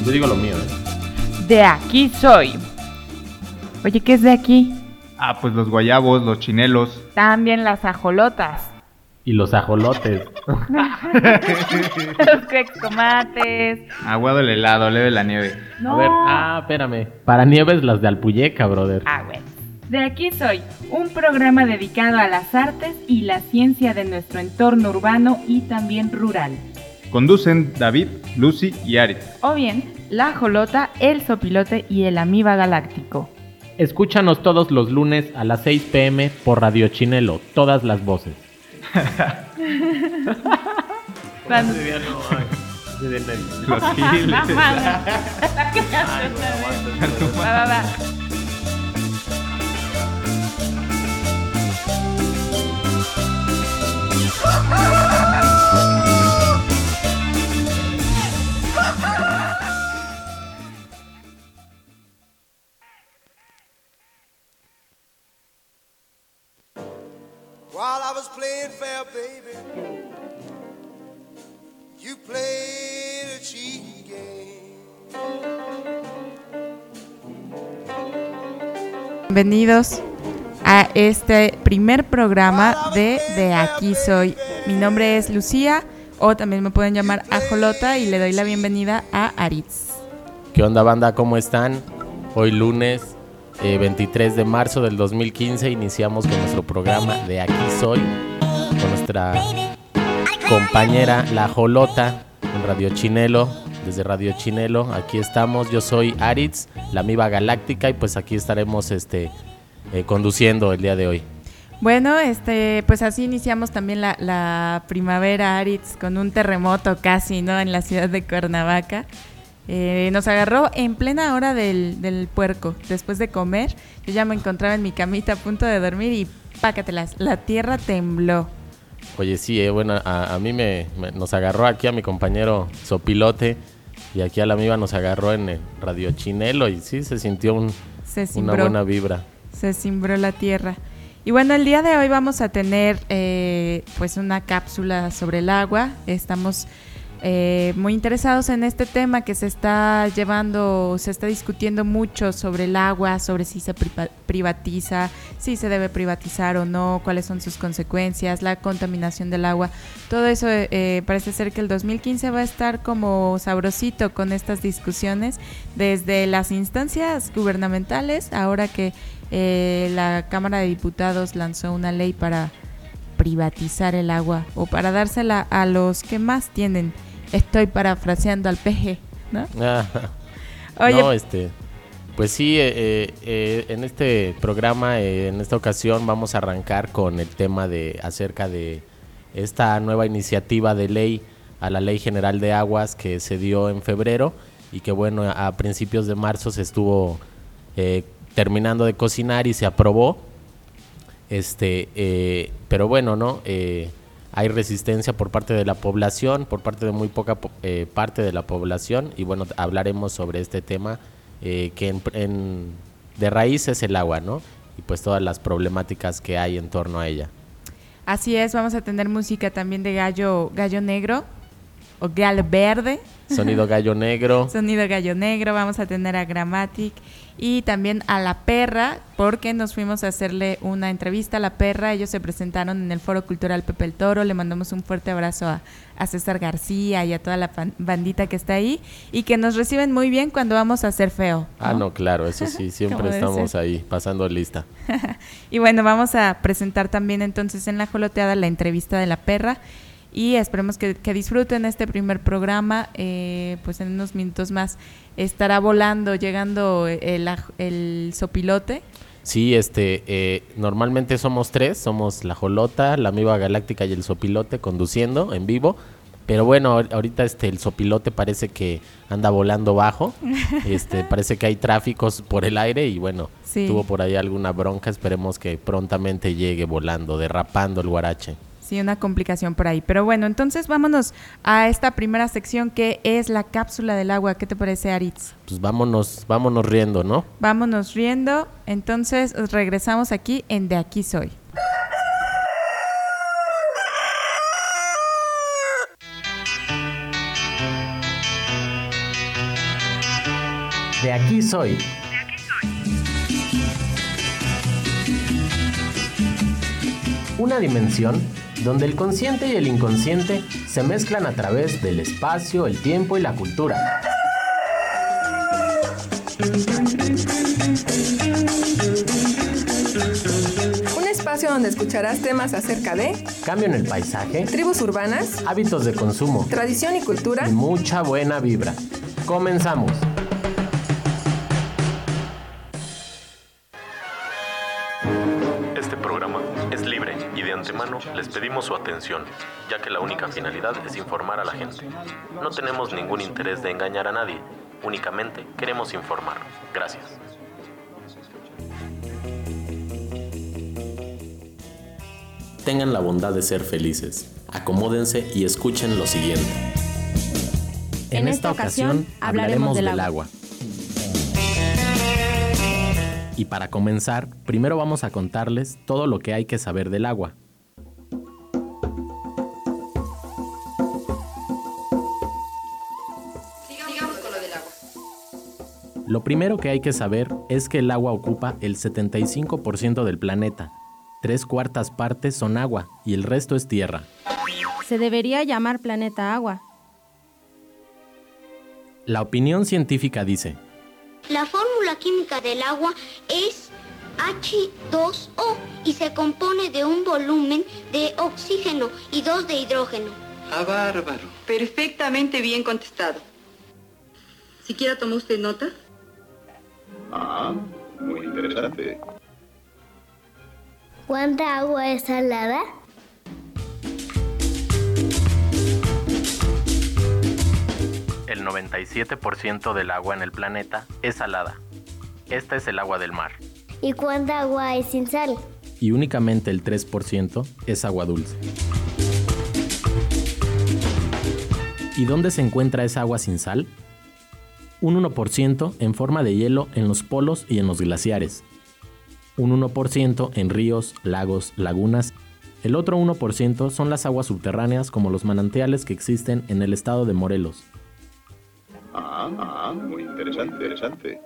Yo digo lo mío, De aquí soy. Oye, ¿qué es de aquí? Pues los guayabos, los chinelos. También las ajolotas. Y los ajolotes. Los crextomates. Aguado el helado, leve la nieve. No. A ver, espérame. Para nieves las de Alpuyeca, brother. Bueno. De aquí soy, un programa dedicado a las artes y la ciencia de nuestro entorno urbano y también rural. Conducen David, Lucy y Aritz. O bien, la ajolota, el sopilote y el amiba galáctico. Escúchanos todos los lunes a las 6 p.m. por Radio Chinelo, todas las voces. Cuando- Los giles. Va. While I was playing fair, baby, you played a cheating game. Bienvenidos a este primer programa de Aquí Soy. Mi nombre es Lucía, o también me pueden llamar Ajolota, y le doy la bienvenida a Aritz. ¿Qué onda, banda? ¿Cómo están? Hoy lunes 23 de marzo del 2015 iniciamos con nuestro programa de Aquí Soy, con nuestra compañera La Ajolota en Radio Chinelo. Desde Radio Chinelo, aquí estamos. Yo soy Aritz, la amiba galáctica, y pues aquí estaremos conduciendo el día de hoy. Bueno, pues así iniciamos también la primavera, Aritz, con un terremoto casi, ¿no? En la ciudad de Cuernavaca. Nos agarró en plena hora del puerco, después de comer. Yo ya me encontraba en mi camita a punto de dormir y pácatelas, la tierra tembló. Oye, sí, bueno, a mí nos agarró aquí a mi compañero Sopilote, y aquí a la amiba nos agarró en el Radio Chinelo, y sí, se sintió una buena vibra. Se cimbró la tierra. Y bueno, el día de hoy vamos a tener pues una cápsula sobre el agua. Estamos muy interesados en este tema que se está discutiendo mucho sobre el agua, sobre si se privatiza, si se debe privatizar o no, cuáles son sus consecuencias, la contaminación del agua. Todo eso parece ser que el 2015 va a estar como sabrosito con estas discusiones desde las instancias gubernamentales, ahora que la Cámara de Diputados lanzó una ley para privatizar el agua o para dársela a los que más tienen. Estoy parafraseando al PG, ¿no? Oye, no, pues sí, en este programa, en esta ocasión vamos a arrancar con el tema acerca de esta nueva iniciativa de ley a la Ley General de Aguas que se dio en febrero, y que bueno, a principios de marzo se estuvo terminando de cocinar y se aprobó. Pero bueno, ¿no? Hay resistencia por parte de la población, por parte de muy poca parte de la población, y bueno, hablaremos sobre este tema que de raíz es el agua, ¿no? Y pues todas las problemáticas que hay en torno a ella. Así es, vamos a tener música también de gallo negro o gallo verde. Sonido gallo negro. Sonido gallo negro, vamos a tener a Grammatic y también a La Perra, porque nos fuimos a hacerle una entrevista a La Perra. Ellos se presentaron en el Foro Cultural Pepe el Toro. Le mandamos un fuerte abrazo a César García y a toda la bandita que está ahí, y que nos reciben muy bien cuando vamos a hacer feo, ¿no? No, claro, eso sí, siempre estamos ahí, pasando lista. Y bueno, vamos a presentar también entonces en La Joloteada la entrevista de La Perra, y esperemos que disfruten este primer programa. Pues en unos minutos más estará volando, llegando el sopilote. Sí, normalmente somos tres, somos la Jolota, la amiba galáctica y el sopilote conduciendo en vivo, pero bueno, ahorita el sopilote parece que anda volando bajo, parece que hay tráficos por el aire, y bueno, sí, tuvo por ahí alguna bronca. Esperemos que prontamente llegue volando, derrapando el guarache. Sí, una complicación por ahí. Pero bueno, entonces vámonos a esta primera sección, que es la cápsula del agua. ¿Qué te parece, Aritz? Pues vámonos riendo, ¿no? Vámonos riendo. Entonces regresamos aquí en De Aquí Soy. De aquí soy. Una dimensión donde el consciente y el inconsciente se mezclan a través del espacio, el tiempo y la cultura. Un espacio donde escucharás temas acerca de Cambio en el paisaje, tribus urbanas, hábitos de consumo tradición y cultura. y mucha buena vibra. Comenzamos. Este programa es libre y de antemano les pedimos su atención, ya que la única finalidad es informar a la gente. No tenemos ningún interés de engañar a nadie, únicamente queremos informar. Gracias. Tengan la bondad de ser felices. Acomódense y escuchen lo siguiente. En esta ocasión hablaremos del agua. Y para comenzar, primero vamos a contarles todo lo que hay que saber del agua. Sigamos con lo del agua. Lo primero que hay que saber es que el agua ocupa el 75% del planeta. 3/4 partes son agua y el resto es tierra. Se debería llamar planeta agua. La opinión científica dice: La fórmula química del agua es H2O y se compone de un volumen de oxígeno y 2 de hidrógeno. ¡Ah, bárbaro! Perfectamente bien contestado. ¿Siquiera tomó usted nota? Ah, muy interesante. ¿Cuánta agua es salada? el 97% del agua en el planeta es salada. Esta es el agua del mar. ¿Y cuánta agua es sin sal? Y únicamente el 3% es agua dulce. ¿Y dónde se encuentra esa agua sin sal? Un 1% en forma de hielo en los polos y en los glaciares. Un 1% en ríos, lagos, lagunas. El otro 1% son las aguas subterráneas como los manantiales que existen en el estado de Morelos. Muy interesante.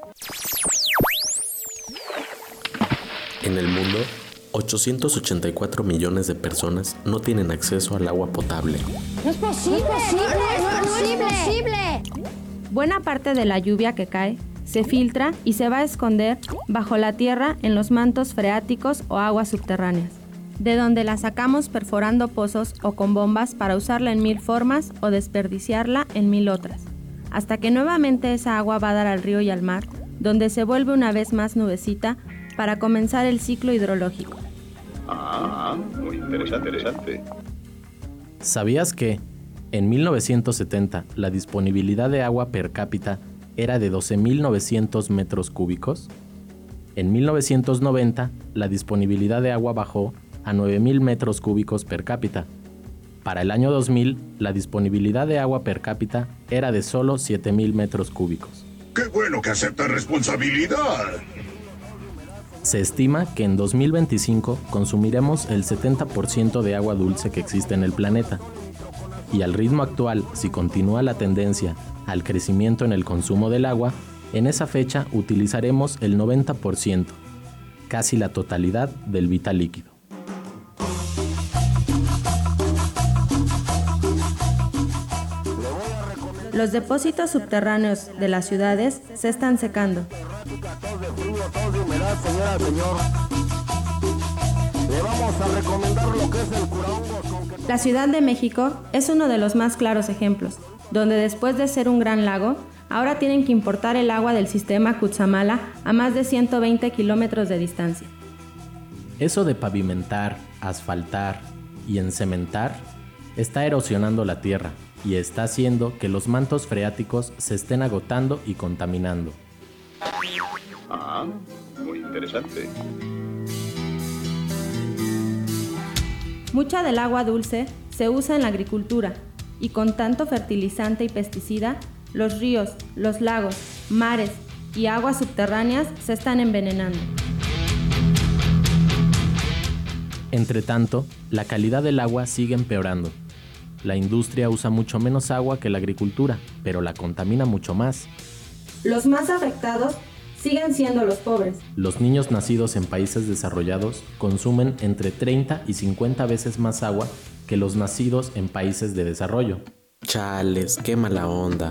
En el mundo, 884 millones de personas no tienen acceso al agua potable. ¡No es posible! ¡No es posible! Buena parte de la lluvia que cae se filtra y se va a esconder bajo la tierra en los mantos freáticos o aguas subterráneas, de donde la sacamos perforando pozos o con bombas para usarla en 1000 formas o desperdiciarla en 1000 otras, hasta que nuevamente esa agua va a dar al río y al mar, donde se vuelve una vez más nubecita para comenzar el ciclo hidrológico. Muy interesante. ¿Sabías que en 1970 la disponibilidad de agua per cápita era de 12.900 metros cúbicos? En 1990 la disponibilidad de agua bajó a 9.000 metros cúbicos per cápita. Para el año 2000 la disponibilidad de agua per cápita era de solo 7.000 metros cúbicos. ¡Qué bueno que acepta responsabilidad! Se estima que en 2025 consumiremos el 70% de agua dulce que existe en el planeta. Y al ritmo actual, si continúa la tendencia al crecimiento en el consumo del agua, en esa fecha utilizaremos el 90%, casi la totalidad del vital líquido. Los depósitos subterráneos de las ciudades se están secando. La Ciudad de México es uno de los más claros ejemplos, donde después de ser un gran lago, ahora tienen que importar el agua del sistema Cutzamala a más de 120 kilómetros de distancia. Eso de pavimentar, asfaltar y encementar está erosionando la tierra y está haciendo que los mantos freáticos se estén agotando y contaminando. Muy interesante. Mucha del agua dulce se usa en la agricultura y con tanto fertilizante y pesticida, los ríos, los lagos, mares y aguas subterráneas se están envenenando. Entre tanto, la calidad del agua sigue empeorando. La industria usa mucho menos agua que la agricultura, pero la contamina mucho más. Los más afectados siguen siendo los pobres. Los niños nacidos en países desarrollados consumen entre 30 y 50 veces más agua que los nacidos en países de desarrollo. Chales, qué mala onda.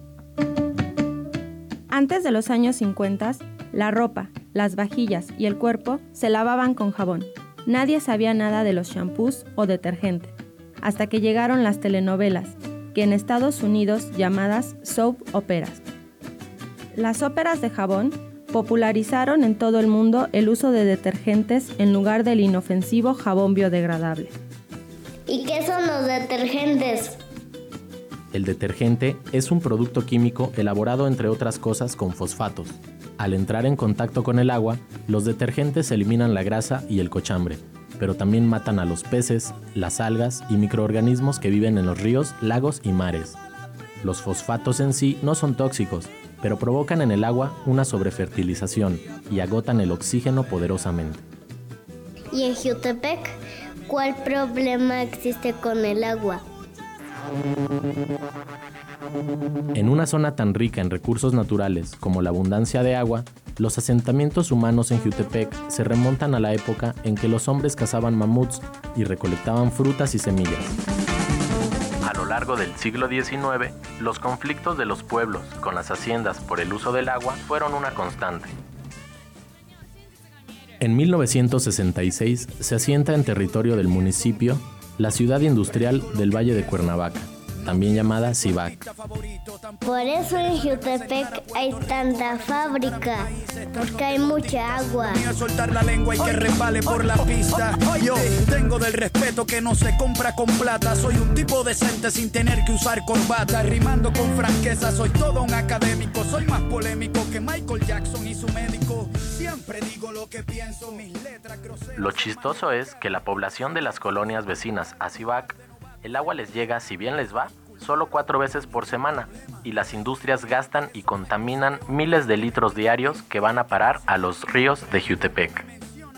Antes de los años 50, la ropa, las vajillas y el cuerpo se lavaban con jabón. Nadie sabía nada de los shampoos o detergente, hasta que llegaron las telenovelas, que en Estados Unidos llamadas soap operas. Las óperas de jabón popularizaron en todo el mundo el uso de detergentes en lugar del inofensivo jabón biodegradable. ¿Y qué son los detergentes? El detergente es un producto químico elaborado entre otras cosas con fosfatos. Al entrar en contacto con el agua, los detergentes eliminan la grasa y el cochambre, pero también matan a los peces, las algas y microorganismos que viven en los ríos, lagos y mares. Los fosfatos en sí no son tóxicos, pero provocan en el agua una sobrefertilización y agotan el oxígeno poderosamente. ¿Y en Jutepec cuál problema existe con el agua? En una zona tan rica en recursos naturales como la abundancia de agua, los asentamientos humanos en Jutepec se remontan a la época en que los hombres cazaban mamuts y recolectaban frutas y semillas. A lo largo del siglo XIX, los conflictos de los pueblos con las haciendas por el uso del agua fueron una constante. En 1966 se asienta en territorio del municipio la ciudad industrial del Valle de Cuernavaca, también llamada Cibac. Por eso en Jutepec hay tanta fábrica, porque hay mucha agua. Soltar la lengua y que resbale por la pista. Yo tengo del respeto que no se compra con plata. Soy un tipo decente sin tener que usar corbata. Rimando con franqueza, soy todo un académico. Soy más polémico que Michael Jackson y su médico. Siempre digo lo que pienso, mis letras groseras. Lo chistoso es que la población de las colonias vecinas a Cibac, el agua les llega, si bien les va, solo 4 veces por semana, y las industrias gastan y contaminan miles de litros diarios que van a parar a los ríos de Jutepec.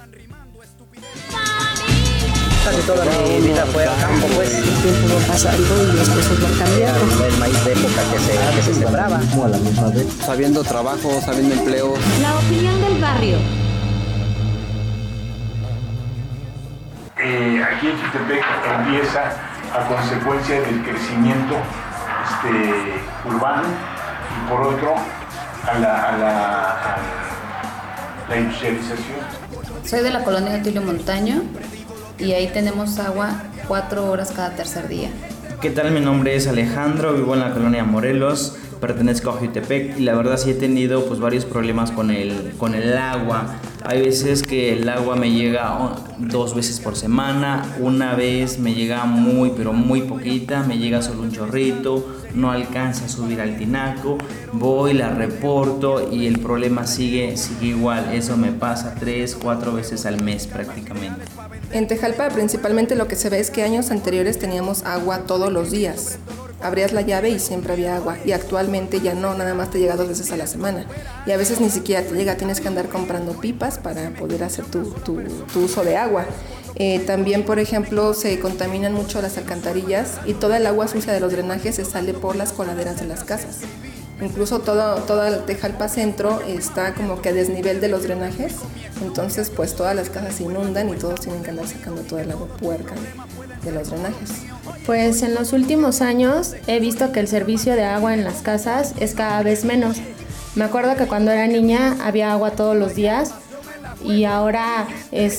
Casi toda mi vida fue al campo, pues. El tiempo va pasando y las cosas van cambiando. El maíz de época que se sembraba. A la misma vez. Sabiendo trabajo, sabiendo empleo. La opinión del barrio. Aquí en Jutepec empieza a consecuencia del crecimiento urbano y por otro a la industrialización. Soy de la colonia de Tulio Montaño y ahí tenemos agua 4 horas cada tercer día. ¿Qué tal? Mi nombre es Alejandro, vivo en la colonia Morelos, pertenezco a Jutepec y la verdad sí he tenido pues varios problemas con el agua. Hay veces que el agua me llega 2 veces por semana, una vez me llega muy pero muy poquita, me llega solo un chorrito, no alcanza a subir al tinaco, voy, la reporto y el problema sigue igual. Eso me pasa 3-4 veces al mes prácticamente. En Tejalpa principalmente lo que se ve es que años anteriores teníamos agua todos los días. Abrías la llave y siempre había agua, y actualmente ya no, nada más te llega 2 veces a la semana y a veces ni siquiera te llega, tienes que andar comprando pipas para poder hacer tu uso de agua. También, por ejemplo, se contaminan mucho las alcantarillas y toda el agua sucia de los drenajes se sale por las coladeras de las casas. Incluso todo el Tejalpa centro está como que a desnivel de los drenajes, entonces pues todas las casas se inundan y todos tienen que andar sacando toda el agua puerca de los drenajes. Pues en los últimos años he visto que el servicio de agua en las casas es cada vez menos. Me acuerdo que cuando era niña había agua todos los días y ahora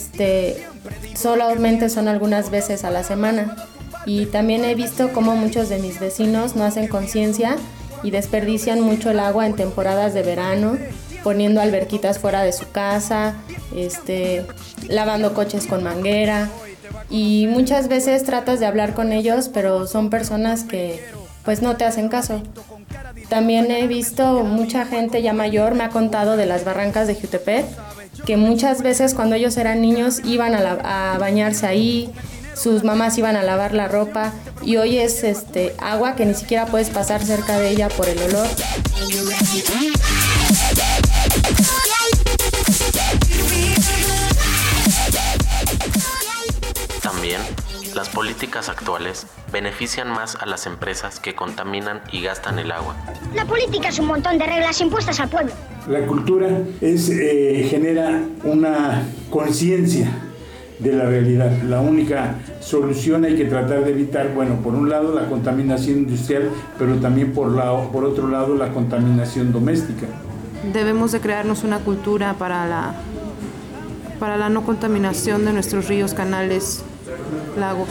solamente son algunas veces a la semana. Y también he visto cómo muchos de mis vecinos no hacen conciencia y desperdician mucho el agua en temporadas de verano, poniendo alberquitas fuera de su casa, lavando coches con manguera. Y muchas veces tratas de hablar con ellos, pero son personas que pues no te hacen caso. También he visto mucha gente ya mayor, me ha contado de las barrancas de Jutepec, que muchas veces cuando ellos eran niños iban a bañarse ahí, sus mamás iban a lavar la ropa y hoy es agua que ni siquiera puedes pasar cerca de ella por el olor. También, Las políticas actuales benefician más a las empresas que contaminan y gastan el agua. La política es un montón de reglas impuestas al pueblo. La cultura genera una conciencia de la realidad. La única solución hay que tratar de evitar, bueno, por un lado la contaminación industrial, pero también por otro lado la contaminación doméstica. Debemos de crearnos una cultura para la no contaminación de nuestros ríos, canales, lagos.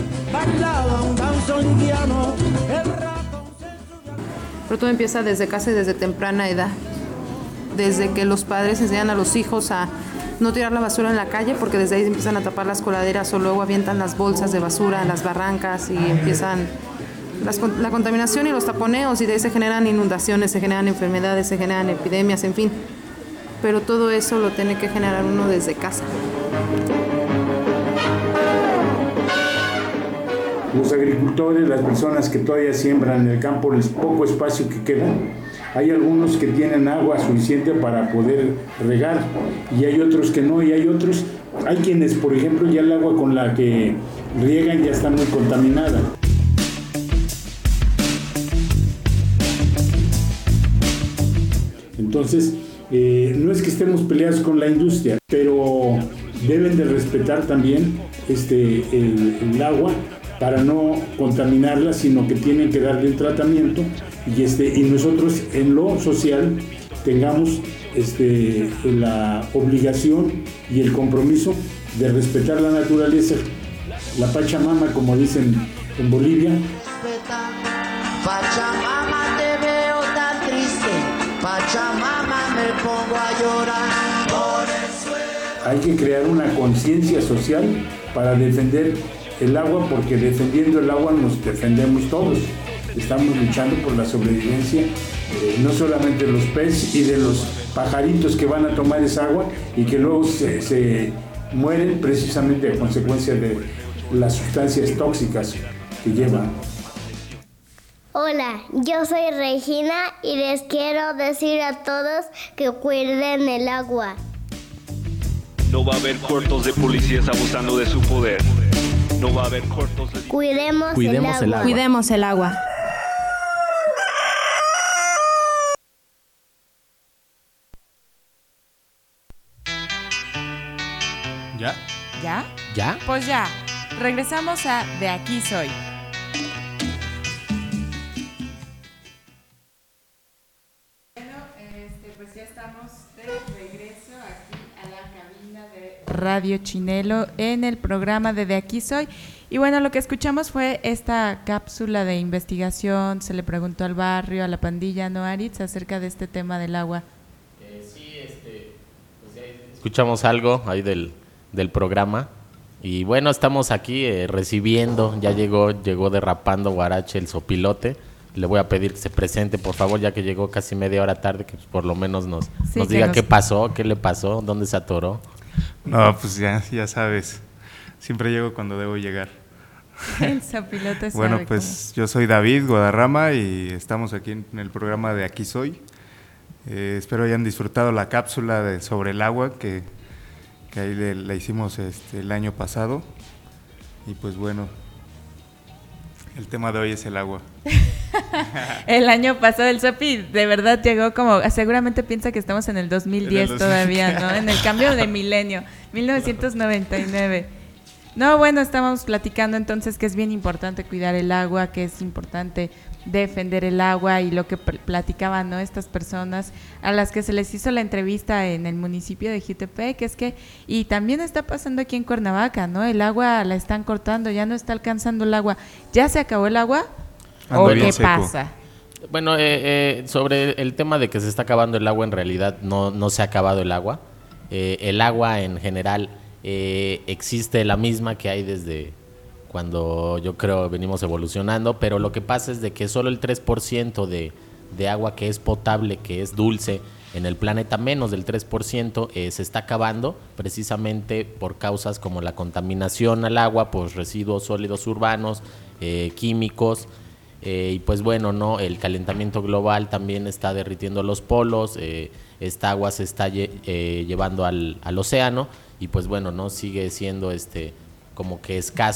Pero todo empieza desde casa y desde temprana edad. Desde que los padres enseñan a los hijos a no tirar la basura en la calle, porque desde ahí empiezan a tapar las coladeras o luego avientan las bolsas de basura en las barrancas y empiezan la contaminación y los taponeos, y de ahí se generan inundaciones, se generan enfermedades, se generan epidemias, en fin. Pero todo eso lo tiene que generar uno desde casa. Los agricultores, las personas que todavía siembran en el campo, el poco espacio que queda, hay algunos que tienen agua suficiente para poder regar y hay otros que no, y hay quienes, por ejemplo, ya el agua con la que riegan ya está muy contaminada. Entonces, no es que estemos peleados con la industria, pero deben de respetar también el agua para no contaminarla, sino que tienen que darle un tratamiento y nosotros en lo social tengamos la obligación y el compromiso de respetar la naturaleza, la Pachamama, como dicen en Bolivia. Pachamama, te veo tan triste, Pachamama, me pongo a llorar por el suelo. Hay que crear una conciencia social para defender el agua, porque defendiendo el agua nos defendemos todos. Estamos luchando por la sobrevivencia, no solamente de los peces y de los pajaritos que van a tomar esa agua y que luego se mueren precisamente a consecuencia de las sustancias tóxicas que llevan. Hola, yo soy Regina y les quiero decir a todos que cuiden el agua. No va a haber cortos de policías abusando de su poder. No va a haber cortos de... Cuidemos el agua. Cuidemos el agua. ¿Ya? ¿Ya? ¿Ya? Pues ya. Regresamos a De Aquí Soy. Pues ya estamos de regreso aquí a la cabina de Radio Chinelo en el programa de Aquí Soy. Y bueno, lo que escuchamos fue esta cápsula de investigación. Se le preguntó al barrio, a la pandilla, ¿no, Aritz?, acerca de este tema del agua. Sí, pues ya escuchamos algo ahí del programa. Y bueno, estamos aquí recibiendo, ya llegó derrapando Guarache, el sopilote. Le voy a pedir que se presente, por favor, ya que llegó casi media hora tarde, que por lo menos nos diga qué pasó, qué le pasó, dónde se atoró. No, pues ya sabes, siempre llego cuando debo llegar. El sopilote sabe. Bueno, pues yo soy David Guadarrama y estamos aquí en el programa de Aquí Soy. Espero hayan disfrutado la cápsula sobre el agua que ahí la hicimos el año pasado. Y pues bueno, el tema de hoy es el agua. El año pasado el Sopi de verdad llegó como, seguramente piensa que estamos en el 2010 todavía, ¿no? En el cambio de milenio, 1999. No, bueno, estamos platicando entonces que es bien importante cuidar el agua, que es importante defender el agua y lo que platicaban, ¿no?, estas personas a las que se les hizo la entrevista en el municipio de Jutepec, que es que, y también está pasando aquí en Cuernavaca, ¿no? El agua la están cortando, ya no está alcanzando el agua. ¿Ya se acabó el agua? ¿O qué pasa? Bueno, sobre el tema de que se está acabando el agua, en realidad no se ha acabado el agua. El agua en general existe la misma que hay desde cuando yo creo venimos evolucionando, pero lo que pasa es de que solo el 3% de agua que es potable, que es dulce en el planeta, menos del 3%, se está acabando precisamente por causas como la contaminación al agua, pues residuos sólidos urbanos, químicos, y pues bueno, no, el calentamiento global también está derritiendo los polos, esta agua se está llevando al océano y pues bueno, no sigue siendo como que escaso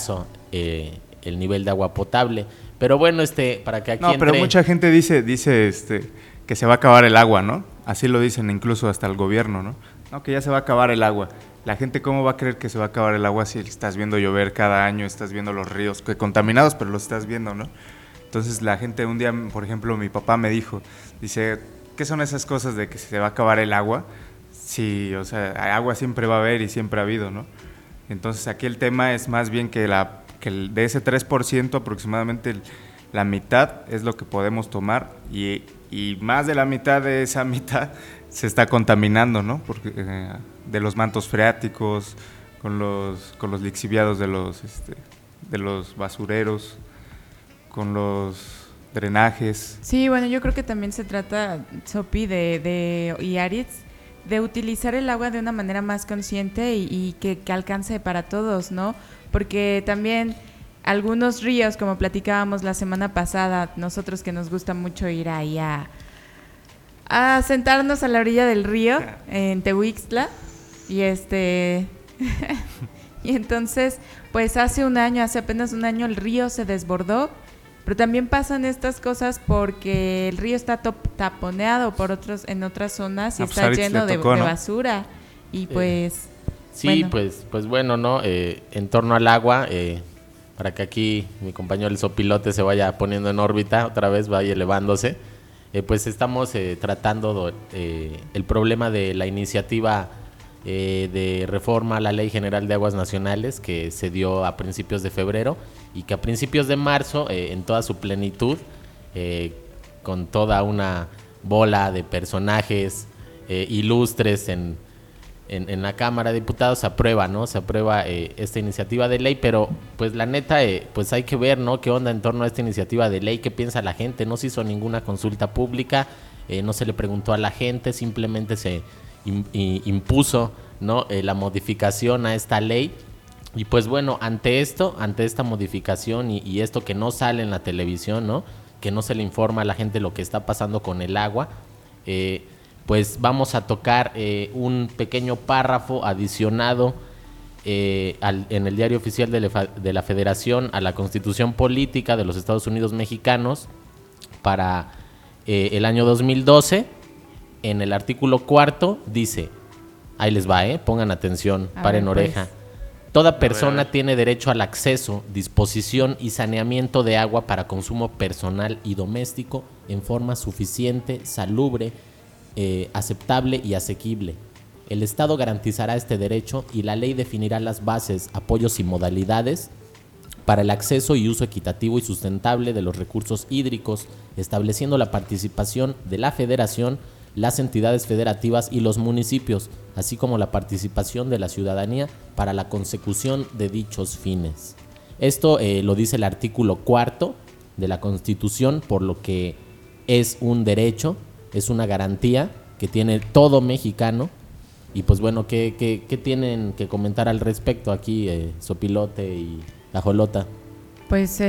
el nivel de agua potable. Pero bueno, para que aquí No, pero mucha gente dice que se va a acabar el agua, ¿no? Así lo dicen incluso hasta el gobierno, ¿no? No, que ya se va a acabar el agua. La gente, ¿cómo va a creer que se va a acabar el agua si estás viendo llover cada año, estás viendo los ríos que contaminados, pero los estás viendo, ¿no? Entonces la gente un día, por ejemplo, mi papá me dijo, dice, ¿qué son esas cosas de que se va a acabar el agua? Sí, o sea, agua siempre va a haber y siempre ha habido, ¿no? Entonces aquí el tema es más bien que de ese 3% aproximadamente la mitad es lo que podemos tomar y más de la mitad de esa mitad se está contaminando, ¿no? Porque de los mantos freáticos, con los lixiviados de los basureros, con los drenajes. Sí, bueno, yo creo que también se trata, Sopi, y Aritz, de utilizar el agua de una manera más consciente y que alcance para todos, ¿no? Porque también algunos ríos, como platicábamos la semana pasada, nosotros que nos gusta mucho ir ahí a sentarnos a la orilla del río en Tehuixtla y y entonces pues hace apenas un año el río se desbordó, pero también pasan estas cosas porque el río está taponeado en otras zonas y está lleno de basura y pues sí, bueno. pues bueno, ¿no? En torno al agua, para que aquí mi compañero el Sopilote se vaya poniendo en órbita, otra vez vaya elevándose, pues estamos tratando el problema de la iniciativa de reforma a la Ley General de Aguas Nacionales que se dio a principios de febrero y que a principios de marzo, en toda su plenitud, con toda una bola de personajes ilustres en la Cámara de Diputados, se aprueba, ¿no? Se aprueba esta iniciativa de ley, pero pues la neta, pues hay que ver, ¿no? Qué onda en torno a esta iniciativa de ley, qué piensa la gente. No se hizo ninguna consulta pública, no se le preguntó a la gente, simplemente se impuso, ¿no? La modificación a esta ley. Y pues bueno, ante esta modificación y esto que no sale en la televisión, ¿no? Que no se le informa a la gente lo que está pasando con el agua, pues vamos a tocar un pequeño párrafo adicionado en el Diario Oficial de la Federación a la Constitución Política de los Estados Unidos Mexicanos para el año 2012. En el artículo 4 dice, ahí les va, pongan atención, paren oreja. Pues. Toda persona tiene derecho al acceso, disposición y saneamiento de agua para consumo personal y doméstico en forma suficiente, salubre, aceptable y asequible. El Estado garantizará este derecho y la ley definirá las bases, apoyos y modalidades para el acceso y uso equitativo y sustentable de los recursos hídricos, estableciendo la participación de la Federación, las entidades federativas y los municipios, así como la participación de la ciudadanía para la consecución de dichos fines. Esto lo dice el artículo 4 de la Constitución, por lo que es un derecho, es una garantía que tiene todo mexicano. Y pues bueno, ¿qué tienen que comentar al respecto aquí, Sopilote y Ajolota? Pues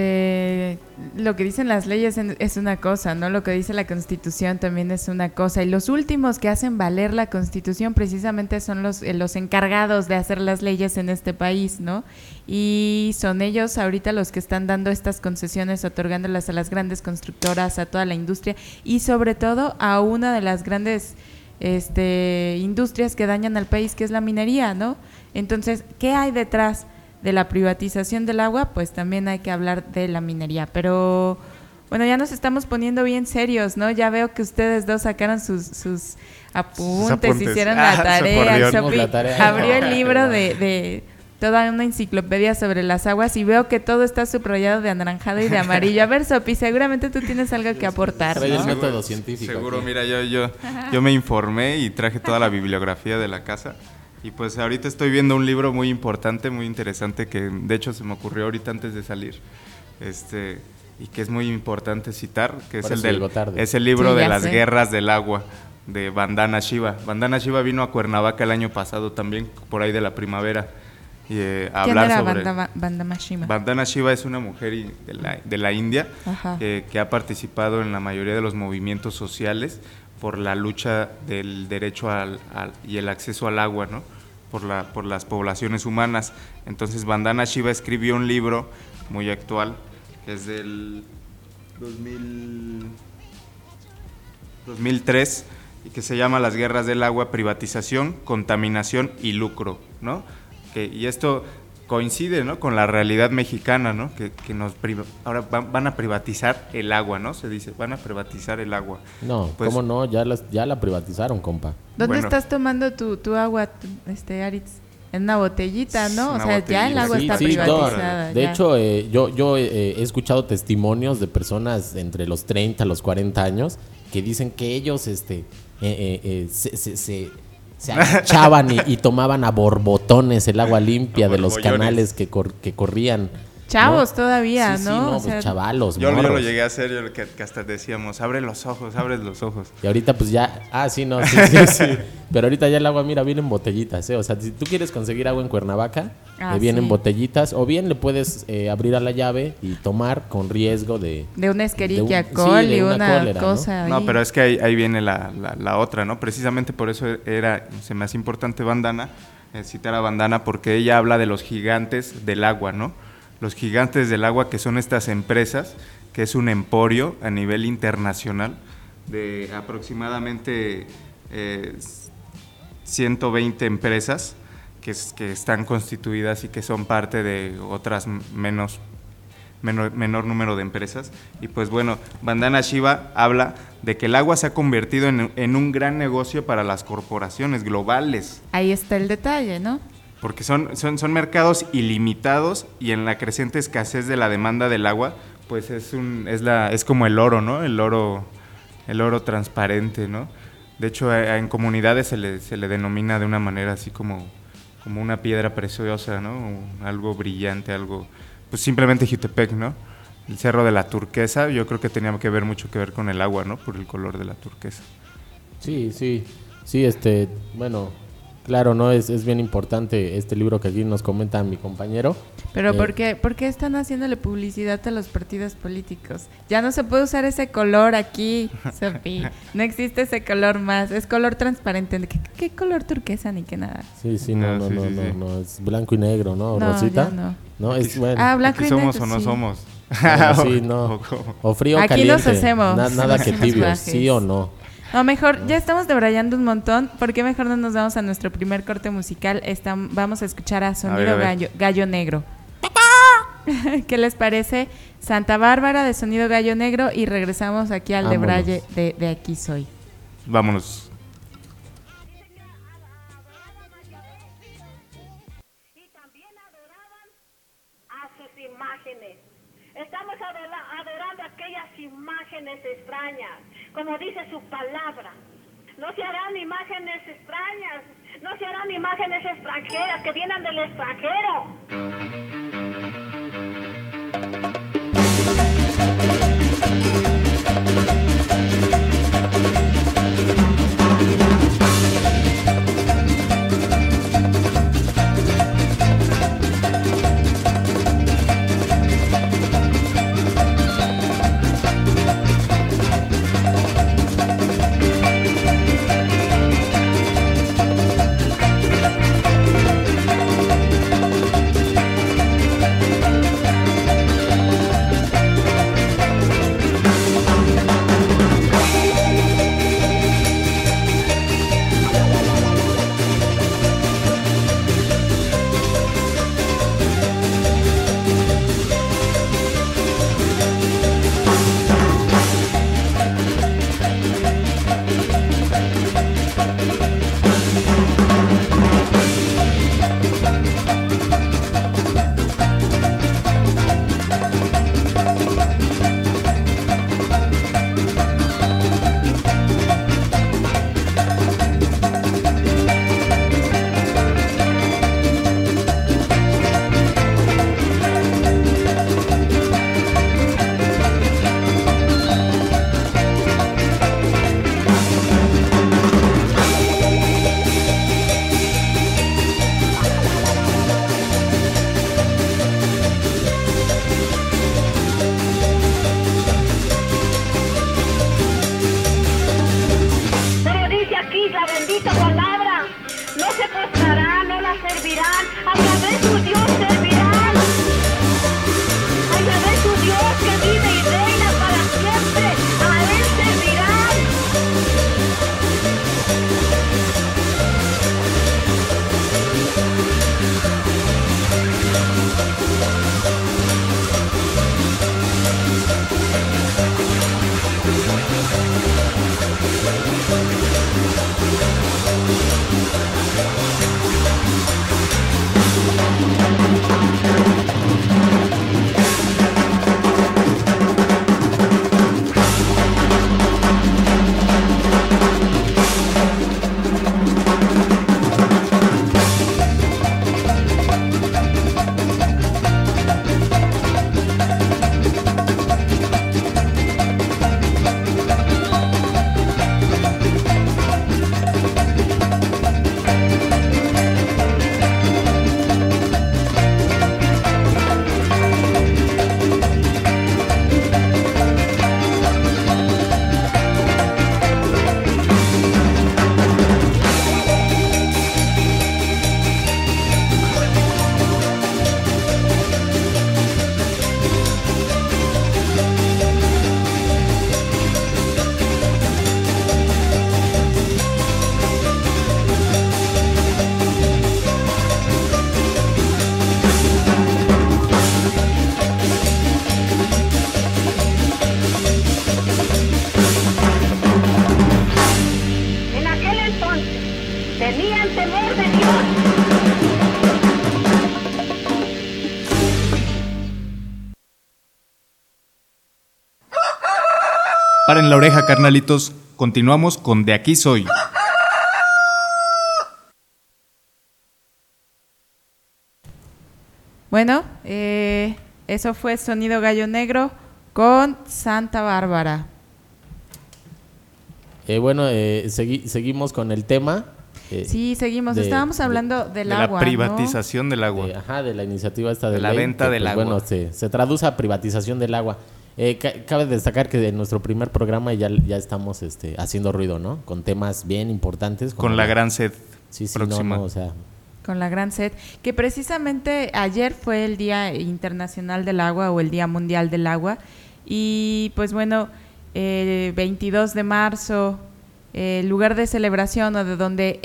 lo que dicen las leyes es una cosa, ¿no? Lo que dice la Constitución también es una cosa. Y los últimos que hacen valer la Constitución precisamente son los encargados de hacer las leyes en este país, ¿no? Y son ellos ahorita los que están dando estas concesiones, otorgándolas a las grandes constructoras, a toda la industria y sobre todo a una de las grandes industrias que dañan al país, que es la minería, ¿no? Entonces, ¿qué hay detrás de la privatización del agua? Pues también hay que hablar de la minería, pero bueno, ya nos estamos poniendo bien serios, ¿no? Ya veo que ustedes dos sacaron sus apuntes, hicieron la tarea. Sophie abrió el libro de toda una enciclopedia sobre las aguas y veo que todo está subrayado de anaranjado y de amarillo. A ver, Sopi, seguramente tú tienes algo que aportar, trae ¿no? el método científico. Seguro, mira, yo me informé y traje toda la bibliografía de la casa. Y pues ahorita estoy viendo un libro muy importante, muy interesante, que de hecho se me ocurrió ahorita antes de salir, y que es muy importante citar, que es el libro de las guerras del agua, de Vandana Shiva. Vandana Shiva vino a Cuernavaca el año pasado también, por ahí de la primavera, y a hablar sobre... ¿Quién era Vandana Shiva? Vandana Shiva es una mujer de la India que ha participado en la mayoría de los movimientos sociales por la lucha del derecho y el acceso al agua, ¿no? por las poblaciones humanas. Entonces Vandana Shiva escribió un libro muy actual, que es del 2003, y que se llama Las guerras del agua, privatización, contaminación y lucro, ¿no? Y esto coincide, ¿no?, con la realidad mexicana, ¿no?, que ahora van a privatizar el agua, ¿no? Se dice, van a privatizar el agua. No, pues, ¿cómo no? Ya la privatizaron, compa. ¿Dónde estás tomando tu agua, Aritz? En una botellita, ¿no? O sea, ya el agua está privatizada. No, de hecho, yo he escuchado testimonios de personas entre los 30 a los 40 años que dicen que ellos se agachaban y tomaban a borbotones el agua limpia de los canales que corrían. Chavos, ¿no? Todavía, sí, ¿no? Sí, no, o sea, pues chavalos, yo lo llegué a hacer, que hasta decíamos, abres los ojos. Y ahorita pues ya, sí. Pero ahorita ya el agua, mira, viene en botellitas, O sea, si tú quieres conseguir agua en Cuernavaca, viene en botellitas, o bien le puedes abrir a la llave y tomar con riesgo de una Escherichia coli, una cólera, cosa. No, pero es que ahí viene la otra, ¿no? Precisamente por eso se me hace importante Vandana, citar a Vandana, porque ella habla de los gigantes del agua, ¿no? Los gigantes del agua, que son estas empresas, que es un emporio a nivel internacional de aproximadamente 120 empresas que están constituidas y que son parte de otras menor número de empresas. Y pues bueno, Vandana Shiva habla de que el agua se ha convertido en un gran negocio para las corporaciones globales. Ahí está el detalle, ¿no? Porque son mercados ilimitados, y en la creciente escasez de la demanda del agua, pues es como el oro, ¿no? El oro transparente, ¿no? De hecho, en comunidades se le denomina de una manera así como una piedra preciosa, ¿no? Algo brillante, algo, pues simplemente Jutepec, ¿no? El Cerro de la Turquesa, yo creo que tenía mucho que ver con el agua, ¿no? Por el color de la turquesa. Sí, bueno, claro, ¿no? Es bien importante este libro que aquí nos comenta mi compañero. Pero ¿por qué están haciéndole publicidad a los partidos políticos? Ya no se puede usar ese color aquí, Sofi. No existe ese color más. Es color transparente. ¿Qué color turquesa ni qué nada? Sí, no. Es blanco y negro, ¿no? No, Rosita. No, es bueno. Blanco y negro. ¿Somos o no somos? Bueno, sí, no. O frío o aquí caliente. Aquí nos hacemos. Nada que tibio, sí o no. No, mejor, ya estamos debrayando un montón. ¿Por qué mejor no nos vamos a nuestro primer corte musical? Vamos a escuchar a Sonido Gallo Negro. ¿Qué les parece? Santa Bárbara de Sonido Gallo Negro, y regresamos aquí al debraye de Aquí Soy. Vámonos. Y también adoraban a sus imágenes. Estamos adorando aquellas imágenes extrañas, como dice su palabra. No se harán imágenes extrañas, no se harán imágenes extranjeras que vienen del extranjero. Paren la oreja, carnalitos. Continuamos con De Aquí Soy. Bueno, eso fue Sonido Gallo Negro con Santa Bárbara. Seguimos con el tema. Sí, seguimos. Estábamos hablando del agua, la privatización, ¿no?, del agua. De la iniciativa esta de la ley, venta del agua. Bueno, se traduce a privatización del agua. Cabe destacar que en nuestro primer programa ya estamos haciendo ruido, ¿no? Con temas bien importantes. Con la gran sed próxima. Con la gran sed. Que precisamente ayer fue el Día Internacional del Agua o el Día Mundial del Agua. Y pues bueno, 22 de marzo, el lugar de celebración o de donde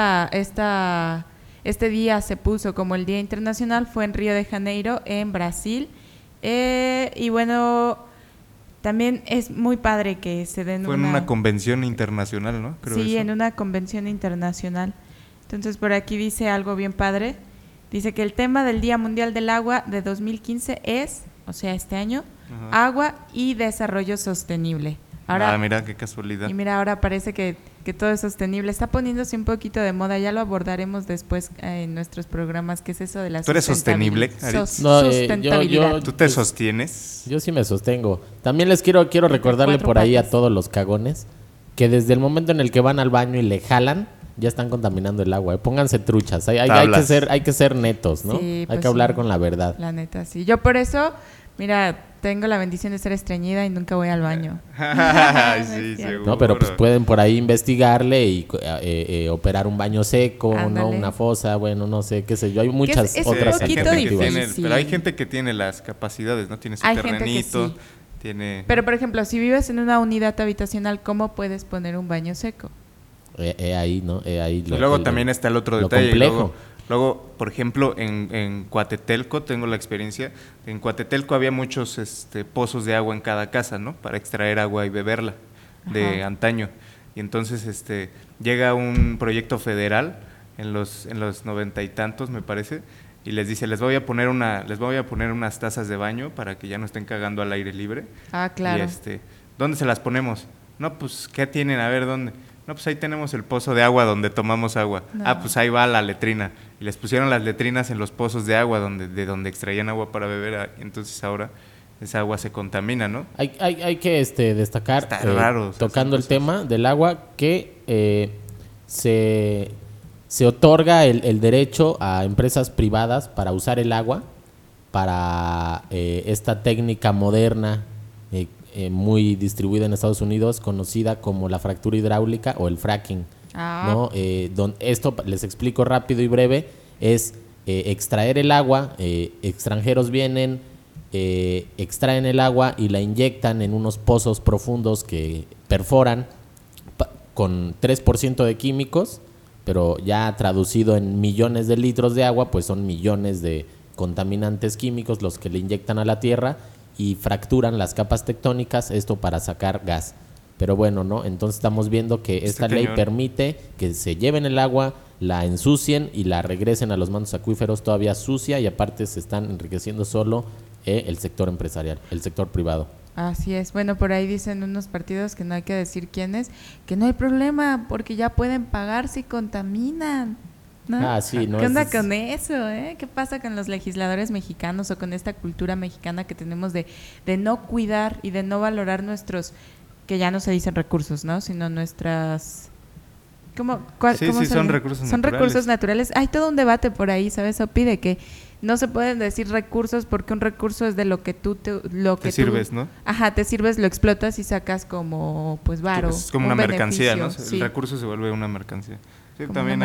este día se puso como el Día Internacional fue en Río de Janeiro, en Brasil. Y bueno, también es muy padre que se den Fue en una convención internacional, ¿no? Creo sí, en una convención internacional. Entonces por aquí dice algo bien padre. Dice que el tema del Día Mundial del Agua de 2015 es, o sea, este año, agua y desarrollo sostenible. Ahora, mira qué casualidad. Y mira, ahora parece que todo es sostenible. Está poniéndose un poquito de moda. Ya lo abordaremos después en nuestros programas. ¿Qué es eso de la ¿Tú eres sostenible, sustentabilidad? ¿Tú te sostienes? Yo sí me sostengo. También les quiero recordarle por ahí a todos los cagones que desde el momento en el que van al baño y le jalan, ya están contaminando el agua. Pónganse truchas. Hay que ser netos, ¿no? Sí, pues hay que hablar con la verdad. La neta, sí. Yo por eso, mira, tengo la bendición de ser estreñida y nunca voy al baño. Sí, seguro. No, pero pues pueden por ahí investigarle y operar un baño seco, ¿no? Una fosa, bueno, no sé, qué sé yo. Hay muchas otras alternativas. Pero hay gente que tiene las capacidades, ¿no? Tiene su terrenito, tiene... Pero, por ejemplo, si vives en una unidad habitacional, ¿cómo puedes poner un baño seco? Ahí, ¿no? Y luego también está el otro detalle. Luego, por ejemplo, en Coatetelco, tengo la experiencia, en Coatetelco había muchos pozos de agua en cada casa, ¿no? Para extraer agua y beberla de antaño. Y entonces llega un proyecto federal en los 90 y tantos, me parece, y les dice, les voy a poner unas tazas de baño para que ya no estén cagando al aire libre. Ah, claro. Y ¿dónde se las ponemos? No, pues, ¿qué tienen? A ver, ¿dónde? No, pues ahí tenemos el pozo de agua donde tomamos agua. No. Ah, pues ahí va la letrina. Y les pusieron las letrinas en los pozos de agua de donde extraían agua para beber. Entonces ahora esa agua se contamina, ¿no? Hay que destacar, raro, tocando el tema del agua, que se otorga el derecho a empresas privadas para usar el agua para esta técnica moderna muy distribuida en Estados Unidos, conocida como la fractura hidráulica o el fracking, ¿no? Esto, les explico rápido y breve, es extraer el agua. Extranjeros vienen, extraen el agua y la inyectan en unos pozos profundos que perforan con 3% de químicos, pero ya traducido en millones de litros de agua, pues son millones de contaminantes químicos los que le inyectan a la tierra y fracturan las capas tectónicas, esto para sacar gas. Pero bueno, ¿no? Entonces estamos viendo que esta ley permite que se lleven el agua la ensucien y la regresen a los mantos acuíferos todavía sucia, y aparte se están enriqueciendo solo el sector empresarial, el sector privado. Así es. Bueno, por ahí dicen unos partidos, que no hay que decir quiénes, que no hay problema porque ya pueden pagar si contaminan, ¿no? Sí, no, ¿Qué onda con eso? ¿Qué pasa con los legisladores mexicanos o con esta cultura mexicana que tenemos de no cuidar y de no valorar nuestros, que ya no se dicen recursos, ¿no? Sino nuestras... ¿Cómo son recursos naturales. Son recursos naturales. Hay todo un debate por ahí, ¿sabes, Opi? De que no se pueden decir recursos porque un recurso es de lo que tú te sirves, ¿no? Ajá, te sirves, lo explotas y sacas como pues varo. Pues es como una mercancía, ¿no? Sí. El recurso se vuelve una mercancía. Sí, como también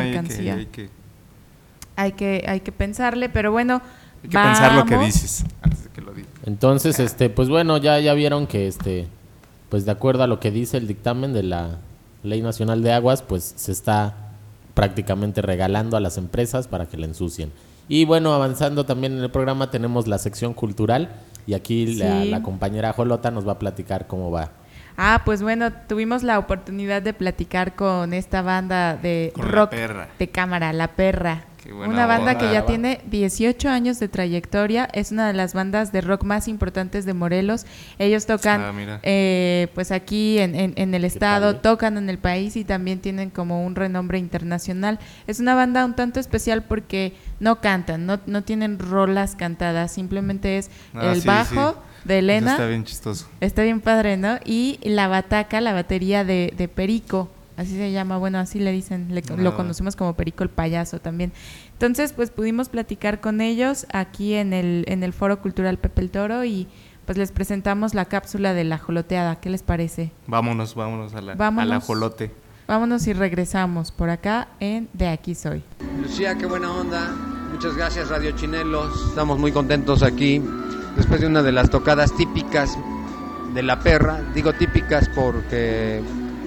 hay que pensarle, pero bueno, hay que pensar lo que dices antes de que lo digas. Entonces, pues bueno, ya vieron que pues de acuerdo a lo que dice el dictamen de la Ley Nacional de Aguas, pues se está prácticamente regalando a las empresas para que la ensucien. Y bueno, avanzando también en el programa, tenemos la sección cultural, y aquí la compañera Jolota nos va a platicar cómo va. Pues bueno, tuvimos la oportunidad de platicar con esta banda de rock de cámara, La Perra. Una banda que ya tiene 18 años de trayectoria, es una de las bandas de rock más importantes de Morelos. Ellos tocan pues aquí en el estado, tocan en el país y también tienen como un renombre internacional. Es una banda un tanto especial porque no cantan, no tienen rolas cantadas, simplemente es el bajo de Elena. Eso está bien chistoso. Está bien padre, ¿no? Y la bataca, la batería de Perico. Así se llama, bueno, así le dicen, lo conocemos como Perico el Payaso también. Entonces, pues pudimos platicar con ellos aquí en el Foro Cultural Pepe el Toro y pues les presentamos la cápsula de la joloteada. ¿Qué les parece? Vámonos a la jolote. Vámonos y regresamos por acá en De Aquí Soy. Lucía, qué buena onda. Muchas gracias, Radio Chinelos. Estamos muy contentos aquí después de una de las tocadas típicas de La Perra. Digo típicas porque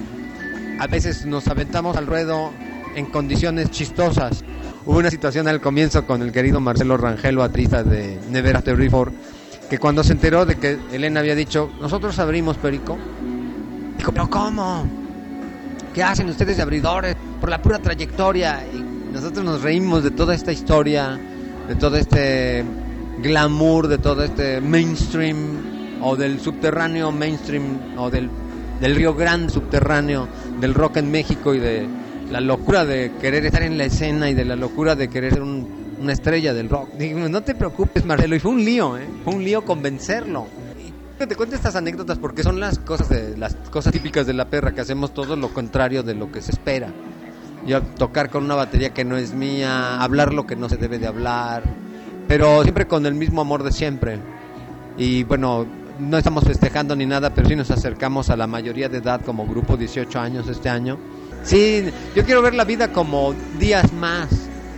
a veces nos aventamos al ruedo en condiciones chistosas. Hubo una situación al comienzo con el querido Marcelo Rangel, baterista de Never After Before, que cuando se enteró de que Elena había dicho, nosotros abrimos, Perico, dijo, ¿pero cómo? ¿Qué hacen ustedes de abridores? Por la pura trayectoria. Y nosotros nos reímos de toda esta historia, de todo este glamour, de todo este mainstream, o del subterráneo mainstream, o del Río Grande subterráneo del rock en México, y de la locura de querer estar en la escena y de la locura de querer ser una estrella del rock. Digo, no te preocupes, Marcelo, y fue un lío convencerlo. Y te cuento estas anécdotas porque son las cosas típicas de La Perra, que hacemos todo lo contrario de lo que se espera. Yo tocar con una batería que no es mía, hablar lo que no se debe de hablar, pero siempre con el mismo amor de siempre. Y bueno, no estamos festejando ni nada, pero sí nos acercamos a la mayoría de edad como grupo, 18 años este año. Sí, yo quiero ver la vida como días más.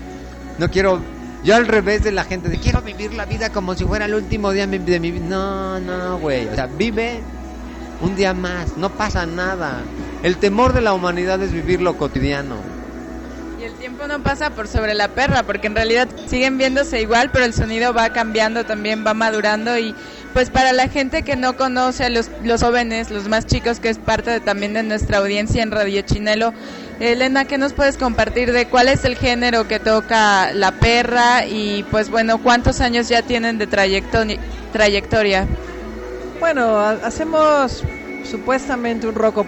No quiero, yo al revés de la gente, quiero vivir la vida como si fuera el último día de mi vida. No, güey, o sea, vive un día más, no pasa nada. El temor de la humanidad es vivir lo cotidiano. Y el tiempo no pasa por sobre La Perra, porque en realidad siguen viéndose igual, pero el sonido va cambiando también, va madurando. Y pues para la gente que no conoce a los jóvenes, los más chicos, que es parte también de nuestra audiencia en Radio Chinelo, Elena, ¿qué nos puedes compartir de cuál es el género que toca La Perra? Y pues bueno, ¿cuántos años ya tienen de trayectoria? Bueno, hacemos supuestamente un rock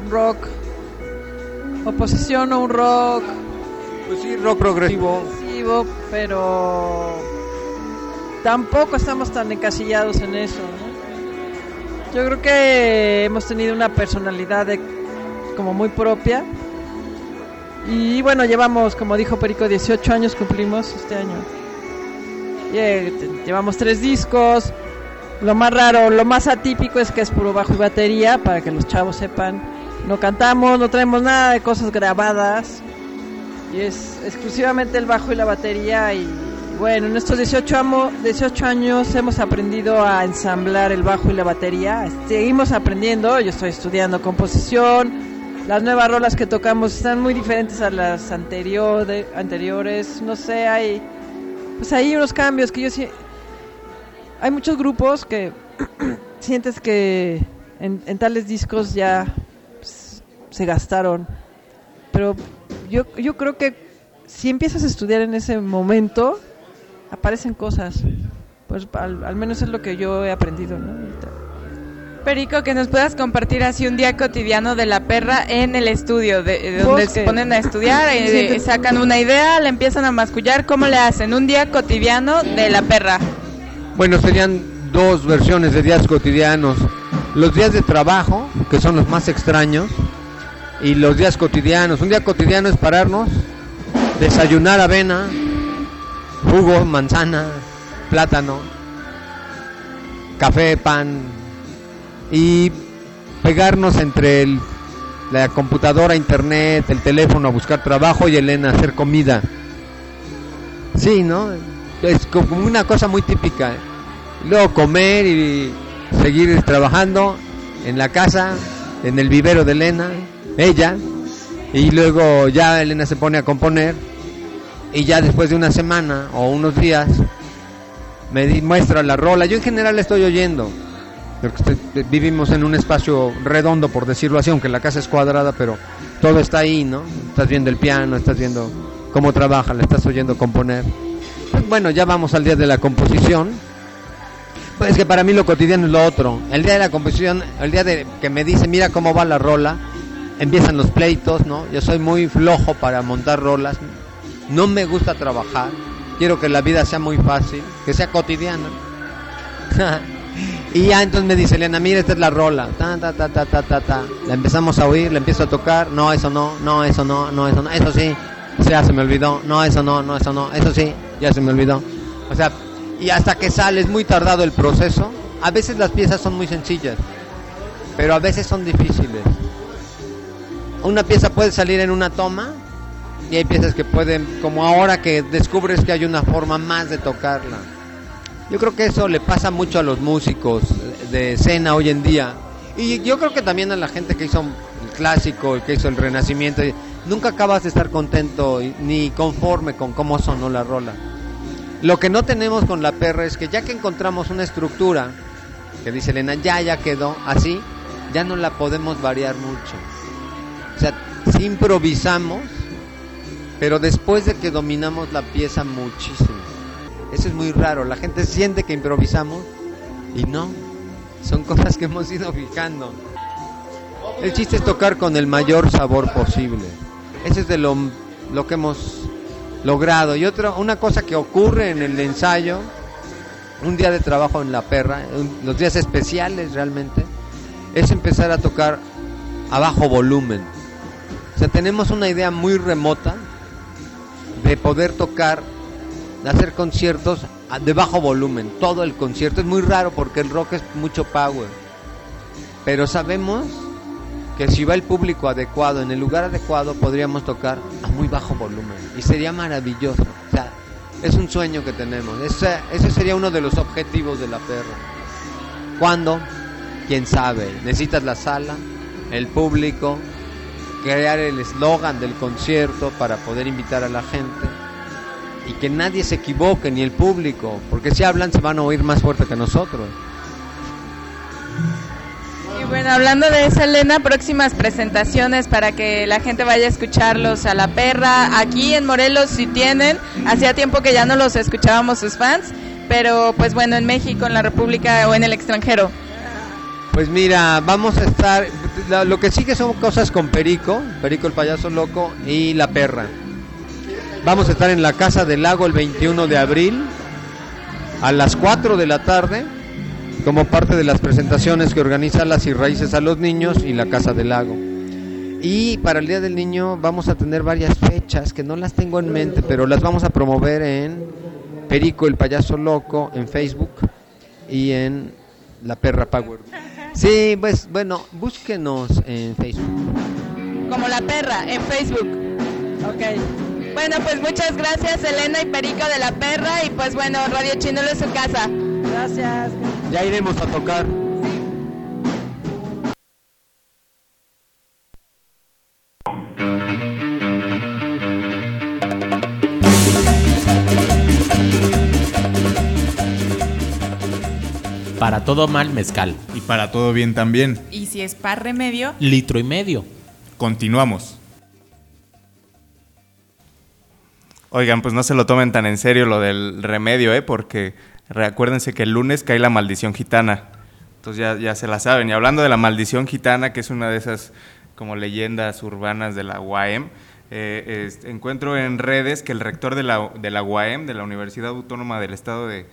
oposición o un rock... Pues sí, rock progresivo, pero tampoco estamos tan encasillados en eso, ¿no? Yo creo que hemos tenido una personalidad como muy propia. Y bueno, llevamos, como dijo Perico, 18 años cumplimos este año. Llevamos 3 discos. Lo más raro, lo más atípico es que es puro bajo y batería, para que los chavos sepan. No cantamos, no traemos nada de cosas grabadas. Y es exclusivamente el bajo y la batería. Y bueno, en estos 18 años hemos aprendido a ensamblar el bajo y la batería. Seguimos aprendiendo, yo estoy estudiando composición. Las nuevas rolas que tocamos están muy diferentes a las anteriores. No sé, hay unos cambios que yo sí. Hay muchos grupos que sientes que en tales discos ya pues, se gastaron. Pero yo creo que si empiezas a estudiar en ese momento, aparecen cosas. Pues al menos es lo que yo he aprendido, ¿no? Perico, que nos puedas compartir así un día cotidiano de la perra en el estudio, de donde se ponen a estudiar, sacan una idea, la empiezan a mascullar. ¿Cómo le hacen? Un día cotidiano de la perra. Bueno, serían dos versiones de días cotidianos. Los días de trabajo, que son los más extraños, y los días cotidianos. Un día cotidiano es pararnos, desayunar avena, jugo, manzana, plátano, café, pan, y pegarnos entre la computadora, internet, el teléfono a buscar trabajo y Elena a hacer comida. Sí, ¿no? Es como una cosa muy típica. Luego comer y seguir trabajando en la casa, en el vivero de Elena, ella, y luego ya Elena se pone a componer y ya después de una semana o unos días me muestra la rola. Yo en general la estoy oyendo, porque vivimos en un espacio redondo, por decirlo así, aunque la casa es cuadrada, pero todo está ahí, ¿no? Estás viendo el piano, estás viendo cómo trabaja, la estás oyendo componer. Pues bueno, ya vamos al día de la composición. Pues que para mí lo cotidiano es lo otro. El día de la composición, el día de que me dice, mira cómo va la rola, empiezan los pleitos, ¿no? Yo soy muy flojo para montar rolas, no me gusta trabajar, quiero que la vida sea muy fácil, que sea cotidiana. Y ya entonces me dice Elena, mira, esta es la rola, ta, ta, ta, ta, ta, ta, ta. La empezamos a oír, la empiezo a tocar, no, eso no, no, eso no, no, eso no, eso sí, ya se me olvidó, no, eso no, no, eso no, eso sí, ya se me olvidó. O sea, y hasta que sale es muy tardado el proceso. A veces las piezas son muy sencillas, pero a veces son difíciles. Una pieza puede salir en una toma y hay piezas que pueden, como ahora que descubres que hay una forma más de tocarla. Yo creo que eso le pasa mucho a los músicos de escena hoy en día, y yo creo que también a la gente que hizo el clásico, el que hizo el Renacimiento. Nunca acabas de estar contento ni conforme con cómo sonó la rola. Lo que no tenemos con la perra es que ya que encontramos una estructura que dice Elena, ya quedó así, ya no la podemos variar mucho. O sea, sí improvisamos, pero después de que dominamos la pieza muchísimo. Eso es muy raro, la gente siente que improvisamos y no, son cosas que hemos ido fijando. El chiste es tocar con el mayor sabor posible. Eso es de lo que hemos logrado. Y una cosa que ocurre en el ensayo, un día de trabajo en la perra, los días especiales realmente, es empezar a tocar a bajo volumen. O sea, tenemos una idea muy remota de poder tocar, de hacer conciertos de bajo volumen, todo el concierto. Es muy raro porque el rock es mucho power, pero sabemos que si va el público adecuado, en el lugar adecuado, podríamos tocar a muy bajo volumen y sería maravilloso. O sea, es un sueño que tenemos. Ese sería uno de los objetivos de la perra. ¿Cuándo? ¿Quién sabe? Necesitas la sala, el público, crear el eslogan del concierto para poder invitar a la gente y que nadie se equivoque, ni el público, porque si hablan se van a oír más fuerte que nosotros. Y bueno, hablando de eso, Elena, próximas presentaciones para que la gente vaya a escucharlos a la perra. Aquí en Morelos si tienen, hacía tiempo que ya no los escuchábamos sus fans, pero pues bueno, en México, en la República o en el extranjero. Pues mira, vamos a estar, lo que sigue son cosas con Perico el payaso loco y la perra. Vamos a estar en la Casa del Lago el 21 de abril a las 4 de la tarde como parte de las presentaciones que organiza Las y Raíces a los Niños y la Casa del Lago. Y para el Día del Niño vamos a tener varias fechas que no las tengo en mente, pero las vamos a promover en Perico el payaso loco en Facebook y en La Perra Power. Sí, pues bueno, búsquenos en Facebook. Como La Perra, en Facebook. Ok. Bueno, pues muchas gracias Elena y Perico de La Perra, y pues bueno, Radio Chinelo es su casa. Gracias. Ya iremos a tocar. Para todo mal, mezcal. Y para todo bien también. Y si es para remedio, 1,5 litros. Continuamos. Oigan, pues no se lo tomen tan en serio lo del remedio, porque recuérdense que el lunes cae la maldición gitana. Entonces ya se la saben. Y hablando de la maldición gitana, que es una de esas como leyendas urbanas de la UAM, encuentro en redes que el rector de la UAM, de la Universidad Autónoma del Estado de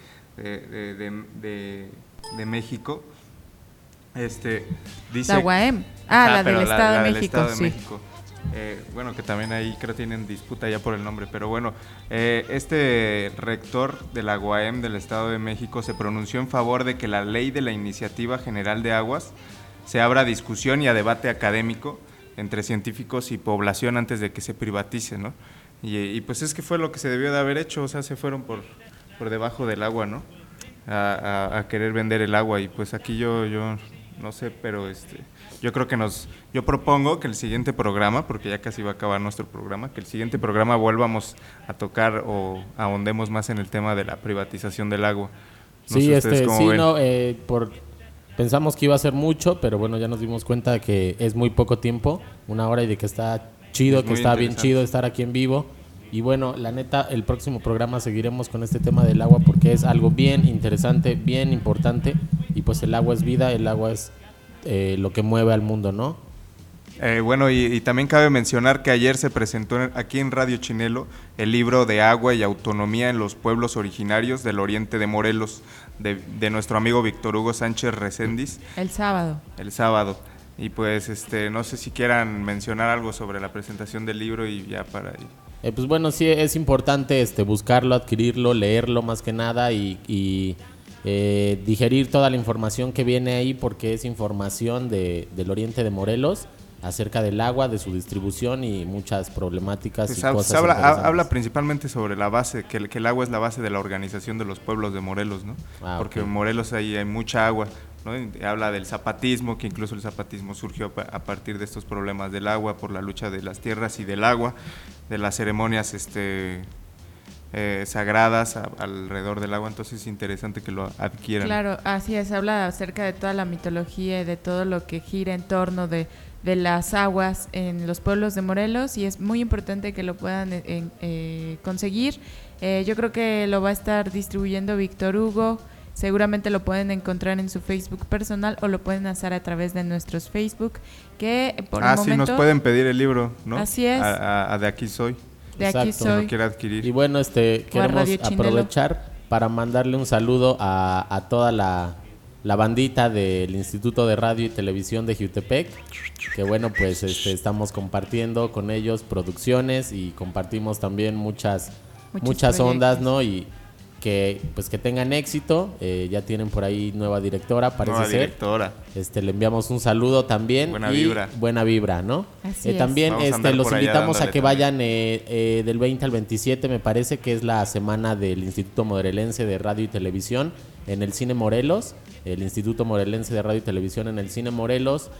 México, dice... La UAM, la del Estado de México, Estado de sí. México. Bueno, que también ahí creo tienen disputa ya por el nombre, pero bueno, este rector de la UAM del Estado de México se pronunció en favor de que la ley de la Iniciativa General de Aguas se abra a discusión y a debate académico entre científicos y población antes de que se privatice, ¿no? Y pues es que fue lo que se debió de haber hecho, o sea, se fueron por debajo del agua, ¿no? A querer vender el agua, y pues aquí yo no sé, pero yo creo que yo propongo que el siguiente programa, porque ya casi va a acabar nuestro programa, que el siguiente programa volvamos a tocar o ahondemos más en el tema de la privatización del agua. No sé ustedes cómo ven. Pensamos que iba a ser mucho, pero bueno, ya nos dimos cuenta de que es muy poco tiempo, 1 hora, y de que está chido, que está bien chido estar aquí en vivo. Y bueno, la neta, el próximo programa seguiremos con este tema del agua porque es algo bien interesante, bien importante, y pues el agua es vida, el agua es lo que mueve al mundo, ¿no? Bueno, y también cabe mencionar que ayer se presentó aquí en Radio Chinelo el libro de Agua y Autonomía en los Pueblos Originarios del Oriente de Morelos, de nuestro amigo Víctor Hugo Sánchez Recendis. El sábado. Y pues no sé si quieran mencionar algo sobre la presentación del libro y ya para ir. Pues bueno, sí es importante buscarlo, adquirirlo, leerlo más que nada y digerir toda la información que viene ahí, porque es información del Oriente de Morelos acerca del agua, de su distribución y muchas problemáticas y cosas habla principalmente sobre la base, que el agua es la base de la organización de los pueblos de Morelos, ¿no? Porque en Morelos hay mucha agua, ¿no? Habla del zapatismo, que incluso el zapatismo surgió a partir de estos problemas del agua, por la lucha de las tierras y del agua, de las ceremonias sagradas alrededor del agua. Entonces es interesante que lo adquieran. Claro, así es, habla acerca de toda la mitología y de todo lo que gira en torno de las aguas en los pueblos de Morelos, y es muy importante que lo puedan conseguir. Yo creo que lo va a estar distribuyendo Víctor Hugo. Seguramente lo pueden encontrar en su Facebook personal o lo pueden hacer a través de nuestros Facebook, que por el momento... sí, nos pueden pedir el libro, ¿no? Así es. De Aquí Soy. De Aquí Soy. Lo quiere adquirir. Y bueno, queremos aprovechar para mandarle un saludo a toda la bandita del Instituto de Radio y Televisión de Jiutepec, que bueno, pues estamos compartiendo con ellos producciones y compartimos también muchas ondas, ¿no? Y que tengan éxito. Ya tienen por ahí nueva directora, parece ser. Directora. Le enviamos un saludo también. Buena vibra, ¿no? También los invitamos a que vayan del 20 al 27, me parece que es la semana del Instituto Morelense de Radio y Televisión en el Cine Morelos. El Instituto Morelense de Radio y Televisión en el Cine Morelos,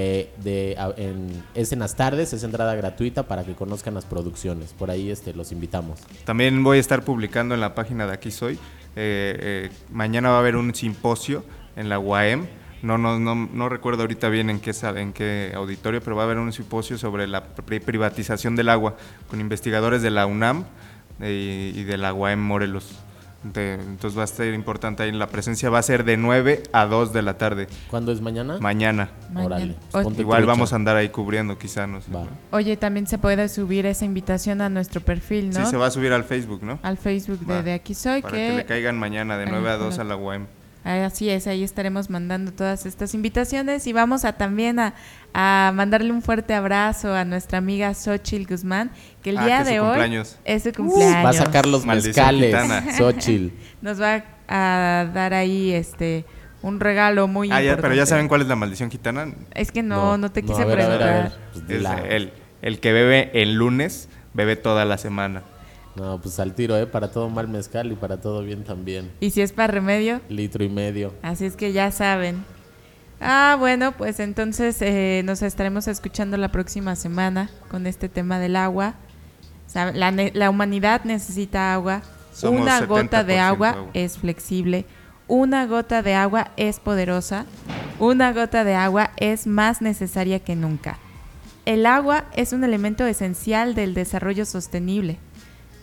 es en las tardes, es entrada gratuita para que conozcan las producciones. Por ahí los invitamos. También voy a estar publicando en la página de Aquí Soy. Mañana va a haber un simposio en la UAM. No recuerdo ahorita bien en qué auditorio, pero va a haber un simposio sobre la privatización del agua con investigadores de la UNAM y de la UAM Morelos. Entonces va a ser importante ahí. La presencia va a ser de 9 a 2 de la tarde. ¿Cuándo es mañana? Mañana. Órale. Igual vamos a andar ahí cubriendo, quizá, no sé. Oye, también se puede subir esa invitación a nuestro perfil, ¿no? Sí, se va a subir al Facebook, ¿no? Al Facebook de Aquí Soy. Para que le caigan mañana de 9 a 2 a la UAM. Así es, ahí estaremos mandando todas estas invitaciones, y vamos también a mandarle un fuerte abrazo a nuestra amiga Xochitl Guzmán, que el día de hoy es su cumpleaños. Va a sacar los mezcales, Xochitl. Nos va a dar ahí un regalo muy importante. Pero ya saben cuál es la maldición gitana. Es que no te quise preguntar. A ver. Pues el que bebe el lunes, bebe toda la semana. No, pues al tiro, para todo mal mezcal y para todo bien también. ¿Y si es para remedio? 1,5 litros. Así es que ya saben. Bueno, pues entonces nos estaremos escuchando la próxima semana con este tema del agua. La humanidad necesita agua. Somos una gota de agua agua es flexible. Una gota de agua es poderosa. Una gota de agua es más necesaria que nunca. El agua es un elemento esencial del desarrollo sostenible.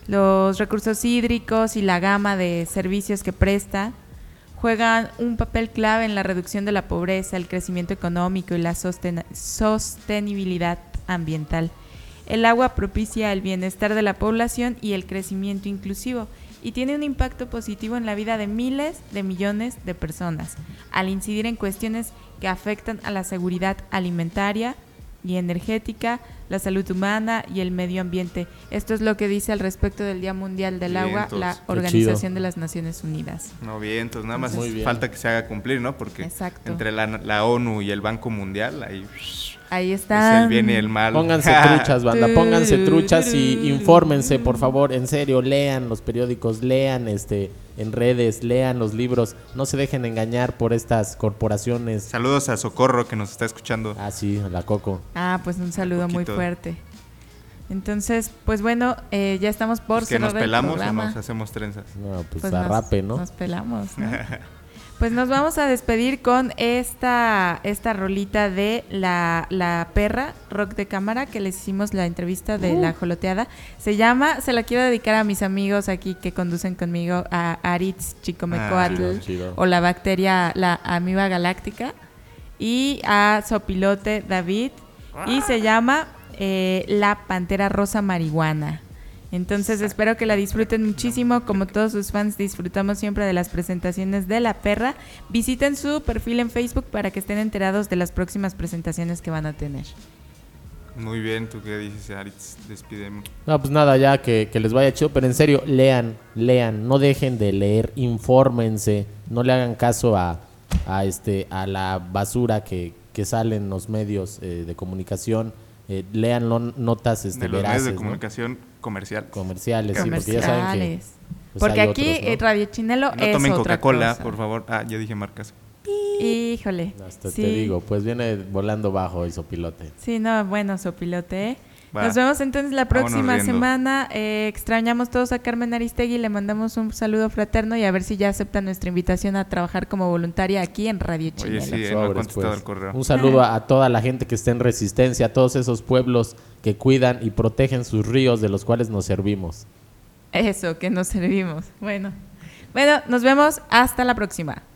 Los recursos hídricos y la gama de servicios que presta juegan un papel clave en la reducción de la pobreza, el crecimiento económico y la sostenibilidad ambiental. El agua propicia el bienestar de la población y el crecimiento inclusivo y tiene un impacto positivo en la vida de miles de millones de personas, al incidir en cuestiones que afectan a la seguridad alimentaria y energética, la salud humana y el medio ambiente. Esto es lo que dice al respecto del Día Mundial del Agua, la Organización de las Naciones Unidas. No, bien, entonces nada más falta que se haga cumplir, ¿no? Porque entre la ONU y el Banco Mundial, ahí está. Es el bien y el mal. Pónganse truchas, banda, pónganse truchas y infórmense, por favor, en serio, lean los periódicos, lean en redes, lean los libros, no se dejen engañar por estas corporaciones. Saludos a Socorro que nos está escuchando. Ah, sí, a la Coco. Ah, pues un saludo muy fuerte. Entonces, pues bueno, ya estamos por cerrar el programa. ¿Que nos pelamos o nos hacemos trenzas? No, pues arrape, ¿no? Nos pelamos, ¿no? Pues nos vamos a despedir con esta rolita de la perra, rock de cámara, que les hicimos la entrevista de la joloteada. Se la quiero dedicar a mis amigos aquí que conducen conmigo, a Aritz Chicomecoatl, o la bacteria, la amiba galáctica, y a Sopilote David, y se llama La Pantera Rosa Marihuana. Entonces espero que la disfruten muchísimo, como todos sus fans disfrutamos siempre de las presentaciones de la perra. Visiten su perfil en Facebook para que estén enterados de las próximas presentaciones que van a tener. Muy bien, ¿tú qué dices, Aritz? Despidemos. No, pues nada, ya que les vaya chido, pero en serio, lean, no dejen de leer, infórmense, no le hagan caso a la basura que sale en los medios de comunicación. Lean notas de los veraces, medios de comunicación, ¿no? Comerciales, sí, porque ya saben que pues porque aquí otros, ¿no? Radio Chinelo no es tomen otra Coca-Cola, cosa. Por favor. Ya dije marcas. Híjole. Hasta te digo, pues viene volando bajo el Sopilote. Sí, no, bueno, Sopilote. Nos vemos entonces la próxima semana. Extrañamos todos a Carmen Aristegui, le mandamos un saludo fraterno y a ver si ya acepta nuestra invitación a trabajar como voluntaria aquí en Radio Chinelo. Oye, sí, no ha contestado el correo. Un saludo a toda la gente que está en resistencia, a todos esos pueblos que cuidan y protegen sus ríos de los cuales nos servimos. Eso, que nos servimos. Bueno, nos vemos hasta la próxima.